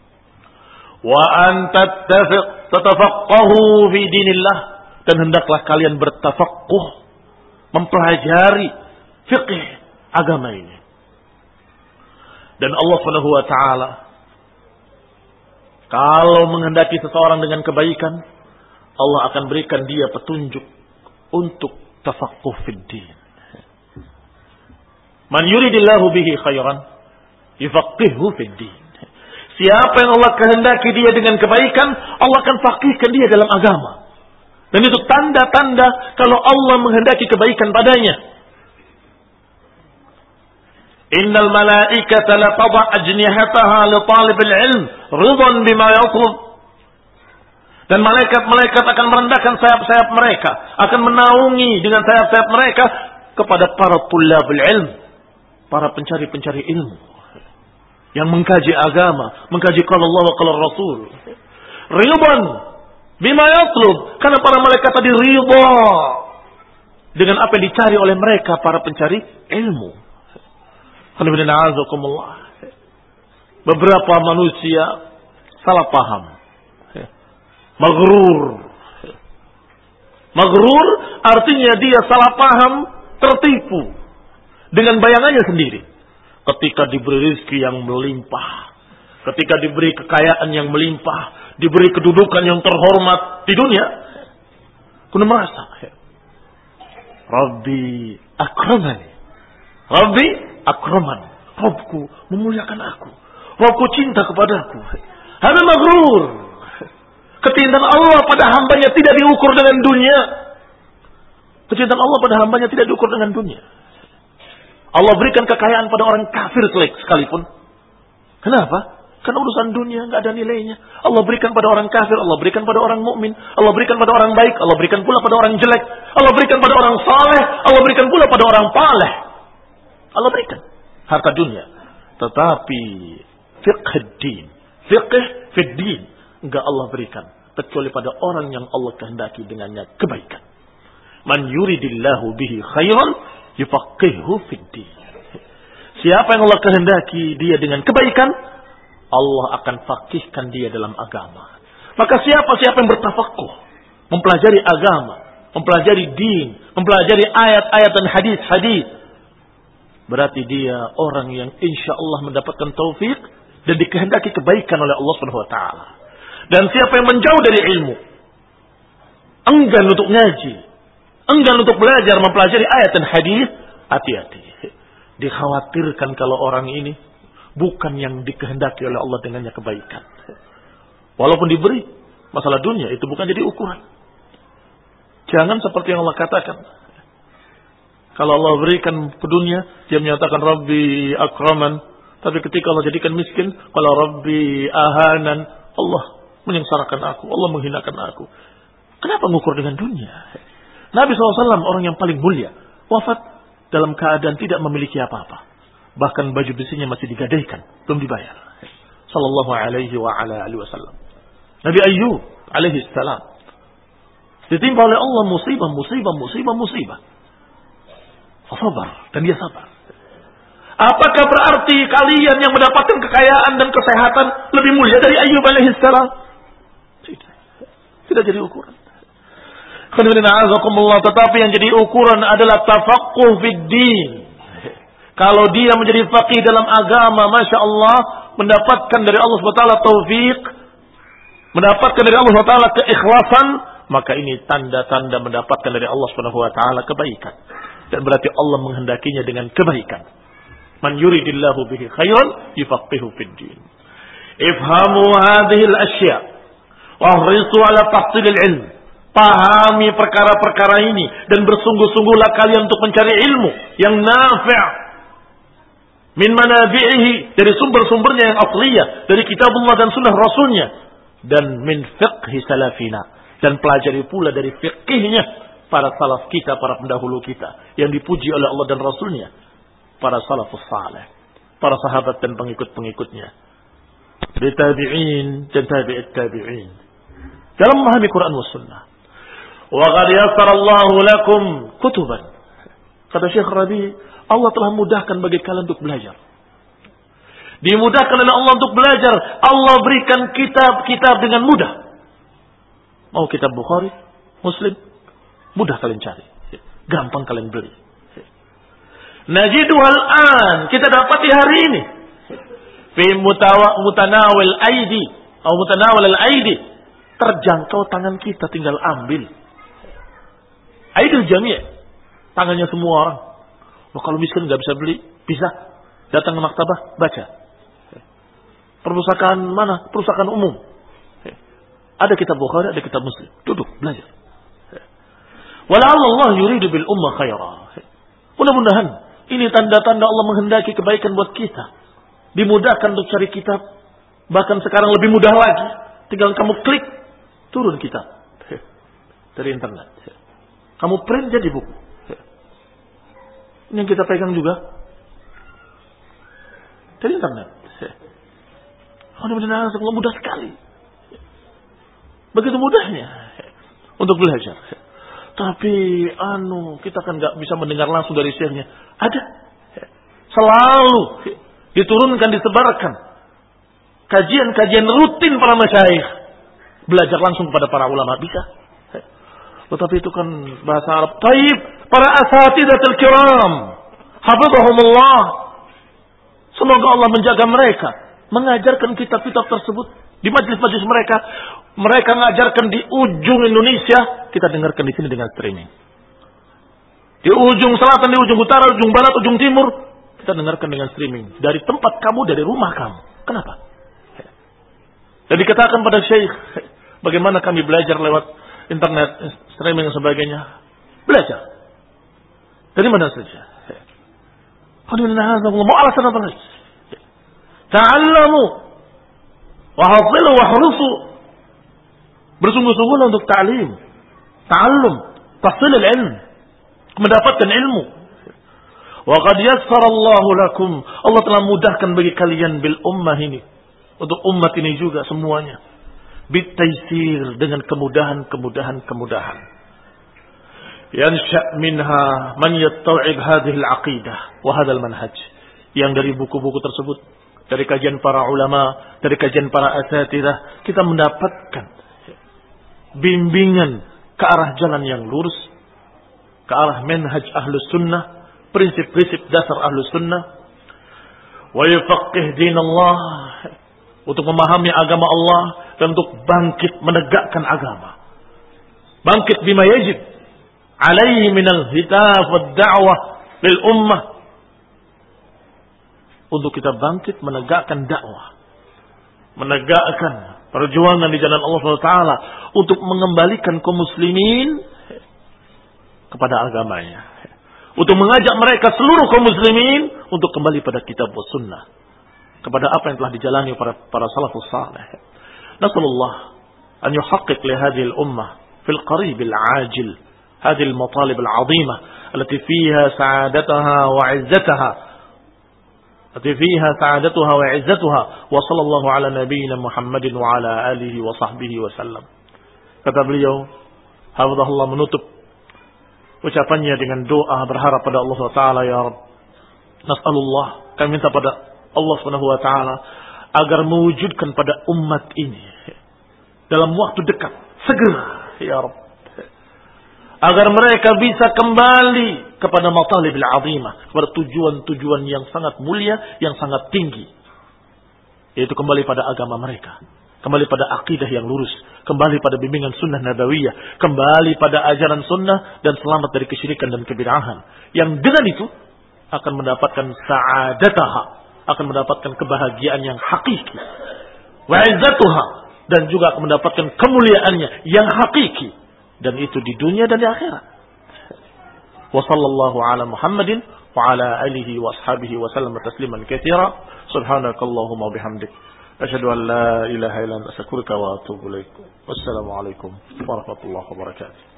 Wa an tattafiq tatafaqahu fi dinillah, dan hendaklah kalian bertafaqquh, mempelajari fiqh agama ini. Dan Allah Subhanahu wa taala kalau menghendaki seseorang dengan kebaikan, Allah akan berikan dia petunjuk untuk tafaqquh fid din. Man yuridillahu bihi khairan yufaqqihhu fid din. Siapa yang Allah kehendaki dia dengan kebaikan, Allah akan faqihkan dia dalam agama. Dan itu tanda-tanda kalau Allah menghendaki kebaikan padanya. Innal malaikata la tadha ajnihataha li talibil ilm ridwan bima yatlub. Dan malaikat-malaikat akan merendahkan sayap-sayap mereka, akan menaungi dengan sayap-sayap mereka kepada para tullabul ilm, para pencari-pencari ilmu yang mengkaji agama, mengkaji qala Allah wa qala Rasul. Ridwan bima yatlub, karena para malaikat tadi ridha dengan apa yang dicari oleh mereka para pencari ilmu. Beberapa manusia salah paham, maghrur. Maghrur artinya dia salah paham, tertipu dengan bayangannya sendiri. Ketika diberi rezeki yang melimpah, ketika diberi kekayaan yang melimpah, diberi kedudukan yang terhormat di dunia, kuna merasa, Rabbi akramani, Rabbi akraman, Rabbku memuliakan aku, Rabbku cinta kepadaku. Hada maghrur. Kecintaan Allah pada hambanya tidak diukur dengan dunia. Kecintaan Allah pada hambanya tidak diukur dengan dunia. Allah berikan kekayaan pada orang kafir sekalipun. Kenapa? Karena urusan dunia nggak ada nilainya. Allah berikan pada orang kafir, Allah berikan pada orang mukmin, Allah berikan pada orang baik, Allah berikan pula pada orang jelek, Allah berikan pada orang saleh, Allah berikan pula pada orang paleh. Allah berikan harta dunia. Tetapi fiqh din, fiqh fid din enggak Allah berikan kecuali pada orang yang Allah kehendaki dengannya kebaikan. Man yuridillahu bihi khairan yufaqihuhu fid din. Siapa yang Allah kehendaki dia dengan kebaikan, Allah akan faqihkan dia dalam agama. Maka siapa-siapa yang bertafakuh, mempelajari agama, mempelajari din, mempelajari ayat-ayat dan hadis-hadis, berarti dia orang yang insya Allah mendapatkan taufik dan dikehendaki kebaikan oleh Allah Subhanahu wa taala. Dan siapa yang menjauh dari ilmu, enggan untuk ngaji, enggan untuk belajar mempelajari ayat dan hadis, hati-hati. Dikhawatirkan kalau orang ini bukan yang dikehendaki oleh Allah dengannya kebaikan. Walaupun diberi masalah dunia, itu bukan jadi ukuran. Jangan seperti yang Allah katakan. Kalau Allah berikan ke dunia, dia menyatakan Rabbi akraman. Tapi ketika Allah jadikan miskin, kalau Rabbi ahanan, Allah menyengsarakan aku, Allah menghinakan aku. Kenapa mengukur dengan dunia? Nabi shallallahu alaihi wasallam orang yang paling mulia, wafat dalam keadaan tidak memiliki apa-apa. Bahkan baju besinya masih digadaikan, belum dibayar. Sallallahu alaihi wa ala alihi wasallam. Nabi Ayyub alaihi salam ditimpa oleh Allah musibah, musibah, musibah, musibah. Sabar, dan dia sabar. Apakah berarti kalian yang mendapatkan kekayaan dan kesehatan lebih mulia dari Ayyub alaihi salam? Tidak. Tidak jadi ukuran. Tetapi yang jadi ukuran adalah tafaqquh fid din. Kalau dia menjadi faqih dalam agama, Masya Allah, mendapatkan dari Allah subhanahu wa taala taufik, mendapatkan dari Allah subhanahu wa taala keikhlasan, maka ini tanda-tanda mendapatkan dari Allah subhanahu wa taala kebaikan. Dan berarti Allah menghendakinya dengan kebaikan. Man yuridillahu bihi khairan yufaqihu fid din. Ifhamu hadhihi al-ashya' wa hrisu ala tahsil al-ilm. Pahami perkara-perkara ini dan bersungguh-sungguhlah kalian untuk mencari ilmu yang nafi', min manabi'ihi, dari sumber-sumbernya yang asliyah, dari kitabullah dan sunnah rasulnya, dan min fiqhi salafina, dan pelajari pula dari fiqhnya para salaf kita, para pendahulu kita yang dipuji oleh Allah dan rasulnya, para salafus salih, para sahabat dan pengikut-pengikutnya, dari tabi'in dan tabi'it tabi'in, dalam memahami Quran was sunnah. Wa qad yassarallahu lakum kutuban. Kata Syekh Rabi, Allah telah mudahkan bagi kalian untuk belajar. Dimudahkan oleh Allah untuk belajar. Allah berikan kitab-kitab dengan mudah. Mau kitab Bukhari, Muslim, mudah kalian cari. Gampang kalian beli. Najidu al-an, kita dapat di hari ini. Fi mutanawil aidi atau mutanawil al-aidi, terjangkau tangan kita, tinggal ambil. Aidil jami', tangannya semua orang. Oh, kalau miskin nggak bisa beli, bisa datang ke maktabah baca. Perpustakaan mana? Perpustakaan umum. Ada kitab Bukhari, ada kitab Muslim. Duduk, belajar. Wala'alla Allah yuridu bil ummah khaira. Mudah-mudahan ini tanda-tanda Allah menghendaki kebaikan buat kita. Dimudahkan untuk cari kitab. Bahkan sekarang lebih mudah lagi. Tinggal kamu klik, turun kitab dari internet. Kamu print jadi buku. Ini yang kita pegang juga dari internet. Mudah-mudahan Allah mudah sekali. Begitu mudahnya untuk belajar. Tapi anu kita kan nggak bisa mendengar langsung dari syekhnya. Ada selalu diturunkan, disebarkan kajian-kajian rutin para masyayikh, belajar langsung kepada para ulama bisa. Tetapi itu kan bahasa Arab. Taib para asatidatul kiram, hafizahumullah. Semoga Allah menjaga mereka, mengajarkan kitab-kitab tersebut di majlis-majlis mereka. Mereka mengajarkan di ujung Indonesia, kita dengarkan di sini dengan streaming. Di ujung selatan, di ujung utara, ujung barat, ujung timur, kita dengarkan dengan streaming. Dari tempat kamu, dari rumah kamu. Kenapa? Jadi katakan pada syekh, bagaimana kami belajar lewat internet, streaming dan sebagainya. Belajar. Dari mana saja. Mau alasan apa lagi? Ta'allamu wa hafilu wa hurusu. Bersungguh-sungguh untuk ta'lim, ta'allum, tahsil al-ilm, mendapatkan ilmu. Wa qad yassara Allahu lakum. Allah telah mudahkan bagi kalian bil ummah ini. Untuk umat ini juga semuanya. Bitaysir, dengan kemudahan-kemudahan kemudahan. Yansha' minha man yatta'ib hadhihi al-aqidah wa hadha al-manhaj. Yang dari buku-buku tersebut, dari kajian para ulama, dari kajian para asatidzah, kita mendapatkan bimbingan ke arah jalan yang lurus, ke arah manhaj ahlus sunnah, prinsip-prinsip dasar ahlus sunnah. Wa yufaqih dinallah, untuk memahami agama Allah dan untuk bangkit menegakkan agama. Bangkit bima yajib alaihi minal hitaf wad da'wah lil ummah. Untuk kita bangkit menegakkan dakwah, menegakkan perjuangan di jalan Allah subhanahu wa taala untuk mengembalikan kaum muslimin kepada agamanya. Untuk mengajak mereka seluruh kaum muslimin untuk kembali pada kitab wa sunnah, kepada apa yang telah dijalani para para salafus salih. Nasallallahu an yuhaqqiq li hadhihi al-ummah fil qarib al-ajil hadhihi al-matalib al-'azimah allati fiha sa'adataha wa 'izzataha التي فيها سعادتها وعزتها وصلى الله على نبينا محمد وعلى آله وصحبه وسلم. Kata beliau, hafizahullah, menutup ucapannya dengan doa berharap pada Allah subhanahu wa taala, ya Rabb, nas'alullah, kami minta pada Allah subhanahu wa taala agar mewujudkan pada umat ini dalam waktu dekat, segera, ya Rabb, agar mereka bisa kembali kepada matalibil azimah, kepada tujuan-tujuan yang sangat mulia, yang sangat tinggi, yaitu kembali pada agama mereka, kembali pada akidah yang lurus, kembali pada bimbingan sunnah nabawiyah, kembali pada ajaran sunnah dan selamat dari kesyirikan dan kebid'ahan, yang dengan itu akan mendapatkan sa'adataha, akan mendapatkan kebahagiaan yang hakiki, wa izzatuha, dan juga akan mendapatkan kemuliaannya yang hakiki, dan itu di dunia dan di akhirat. Wa sallallahu ala Muhammadin wa ala alihi wa ashabihi wa sallam tasliman katsira. Subhanakallahumma wa bihamdik, asyhadu an la ilaha illa anta astaghfiruka wa atubu ilaik. Wassalamu alaikum warahmatullahi wabarakatuh.